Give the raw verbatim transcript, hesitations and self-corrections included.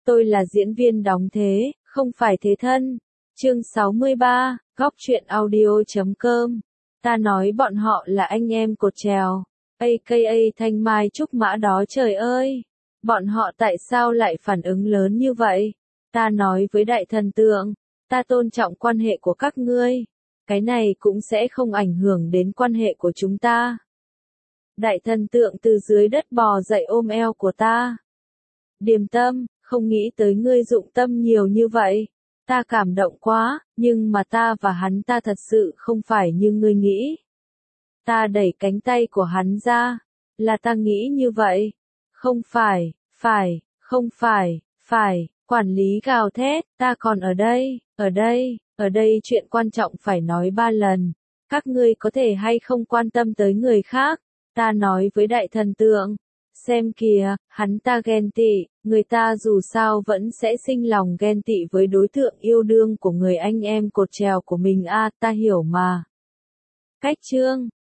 Tôi là diễn viên đóng thế, không phải thế thân. Chương sáu mươi ba, góc truyện audio chấm com. Ta nói bọn họ là anh em cột trèo, a ca a Thanh Mai Trúc Mã đó trời ơi. Bọn họ tại sao lại phản ứng lớn như vậy? Ta nói với đại thần tượng, ta tôn trọng quan hệ của các ngươi. Cái này cũng sẽ không ảnh hưởng đến quan hệ của chúng ta. Đại thần tượng từ dưới đất bò dậy ôm eo của ta. Điềm Tâm, không nghĩ tới ngươi dụng tâm nhiều như vậy. Ta cảm động quá, nhưng mà ta và hắn ta thật sự không phải như ngươi nghĩ. Ta đẩy cánh tay của hắn ra. Là ta nghĩ như vậy. Không phải, phải, không phải, phải. Quản lý gào thét, ta còn ở đây, ở đây, ở đây chuyện quan trọng phải nói ba lần. Các ngươi có thể hay không quan tâm tới người khác. Ta nói với đại thần tượng. Xem kìa, hắn ta ghen tị, người ta dù sao vẫn sẽ sinh lòng ghen tị với đối tượng yêu đương của người anh em cột trèo của mình a, ta hiểu mà. Cách chương,